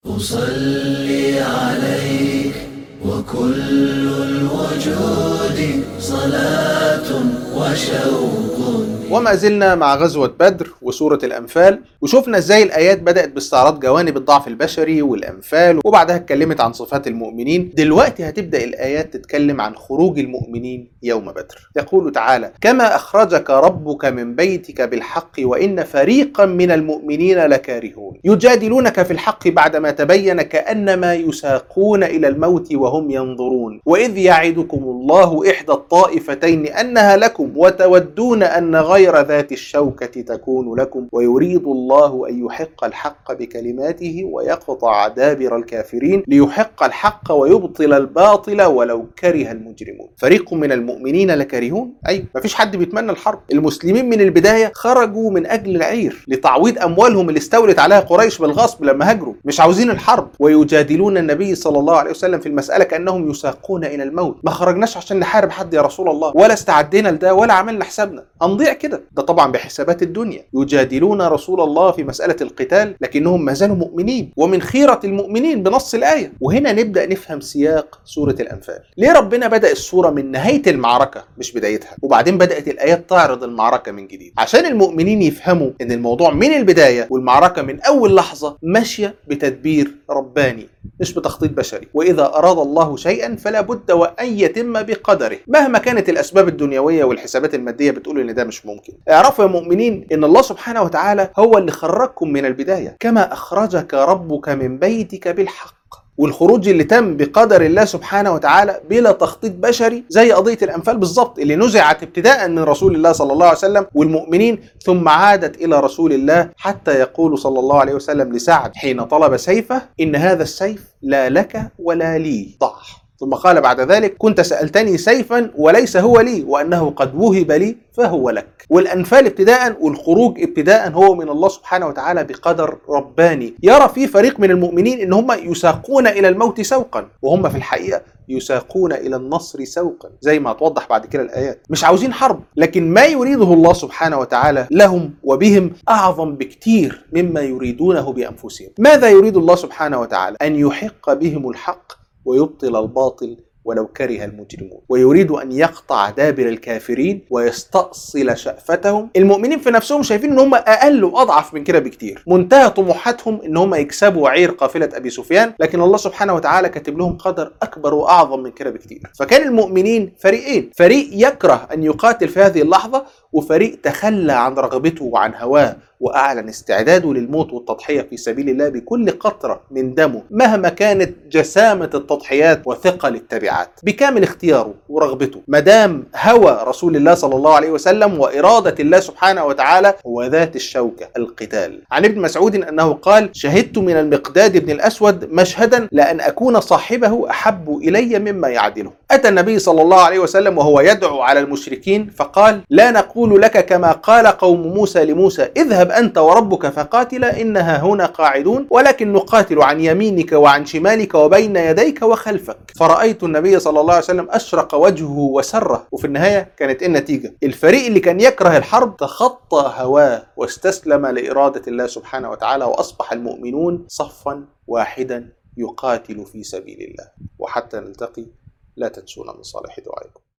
أصلي عليك وكل الوجود صلاة وشوق. وما زلنا مع غزوة بدر وسورة الأنفال، وشوفنا ازاي الآيات بدأت باستعراض جوانب الضعف البشري والأنفال، وبعدها اتكلمت عن صفات المؤمنين. دلوقتي هتبدأ الآيات تتكلم عن خروج المؤمنين يوم بدر. يقول تعالى: كما أخرجك ربك من بيتك بالحق وإن فريقا من المؤمنين لكارهون يجادلونك في الحق بعدما تبين كأنما يساقون إلى الموت وهم ينظرون وإذ يعدكم الله إحدى الطائفتين أنها لكم وتودون أن غير ذات الشوكة تكون لكم ويريد الله أن يحق الحق بكلماته ويقطع دابر الكافرين ليحق الحق ويبطل الباطل ولو كره المجرمون. فريق من المؤمنين لكارهون، أي مفيش حد بيتمنى الحرب. المسلمين من البداية خرجوا من أجل العير لتعويض أموالهم اللي استولت عليها قريش بالغصب لما هاجروا، مش عاوزين الحرب. ويجادلون النبي صلى الله عليه وسلم في المسألة كأنهم يساقون إلى الموت. ما خرجناش عشان نحارب حد يا رسول الله، ولا استعدينا لده ولا عملنا حسابنا، هنضيع كده. ده طبعا بحسابات الدنيا. يجادلون رسول الله في مسألة القتال لكنهم ما زالوا مؤمنين ومن خيرة المؤمنين بنص الآية. وهنا نبدأ نفهم سياق سورة الأنفال. ليه ربنا بدأ السورة من نهاية المعركة مش بدايتها، وبعدين بدأت الآيات تعرض المعركة من جديد؟ عشان المؤمنين يفهموا ان الموضوع من البداية والمعركة من أول لحظة ماشية بتدبير رباني مش بتخطيط بشري. وإذا أراد الله شيئا فلا بد وأن يتم بقدره مهما كانت الأسباب الدنيوية والحسابات المادية بتقول إن ده مش ممكن. اعرفوا يا مؤمنين إن الله سبحانه وتعالى هو اللي خرجكم من البداية. كما أخرجك ربك من بيتك بالحق. والخروج اللي تم بقدر الله سبحانه وتعالى بلا تخطيط بشري، زي قضية الأنفال بالظبط اللي نزعت ابتداء من رسول الله صلى الله عليه وسلم والمؤمنين ثم عادت إلى رسول الله، حتى يقول صلى الله عليه وسلم لسعد حين طلب سيفه: إن هذا السيف لا لك ولا لي، ضع. ثم قال بعد ذلك: كنت سألتني سيفا وليس هو لي وأنه قد وهب لي فهو لك. والأنفال ابتداء والخروج ابتداء هو من الله سبحانه وتعالى بقدر رباني. يرى في فريق من المؤمنين إن هم يساقون إلى الموت سوقا، وهم في الحقيقة يساقون إلى النصر سوقا، زي ما هتوضح بعد كده الآيات. مش عاوزين حرب، لكن ما يريده الله سبحانه وتعالى لهم وبهم أعظم بكتير مما يريدونه بأنفسهم. ماذا يريد الله سبحانه وتعالى؟ أن يحق بهم الحق ويبطل الباطل ولو كره المجرمون، ويريد أن يقطع دابر الكافرين ويستأصل شأفتهم. المؤمنين في نفسهم شايفين ان هم اقل واضعف من كده بكتير، منتهى طموحاتهم ان هم يكسبوا عير قافلة ابي سفيان، لكن الله سبحانه وتعالى كاتب لهم قدر اكبر واعظم من كده بكتير. فكان المؤمنين فريقين: فريق يكره ان يقاتل في هذه اللحظة، وفريق تخلى عن رغبته وعن هواه وأعلن استعداده للموت والتضحية في سبيل الله بكل قطرة من دمه مهما كانت جسامة التضحيات وثقل التبعات، بكامل اختياره ورغبته، مدام هوى رسول الله صلى الله عليه وسلم وإرادة الله سبحانه وتعالى وذات الشوكة القتال. عن ابن مسعود أنه قال: شهدت من المقداد بن الأسود مشهدا لأن أكون صاحبه أحب إلي مما يعدله. أتى النبي صلى الله عليه وسلم وهو يدعو على المشركين فقال: لا نقول لك كما قال قوم موسى لموسى: اذهب أنت وربك فقاتلا إنها هنا قاعدون، ولكن نقاتل عن يمينك وعن شمالك وبين يديك وخلفك. فرأيت النبي صلى الله عليه وسلم أشرق وجهه وسره. وفي النهاية كانت النتيجة: الفريق اللي كان يكره الحرب تخطى هواه واستسلم لإرادة الله سبحانه وتعالى، وأصبح المؤمنون صفا واحدا يقاتل في سبيل الله. وحتى نلتقي لا تنسونا من صالح دعائكم.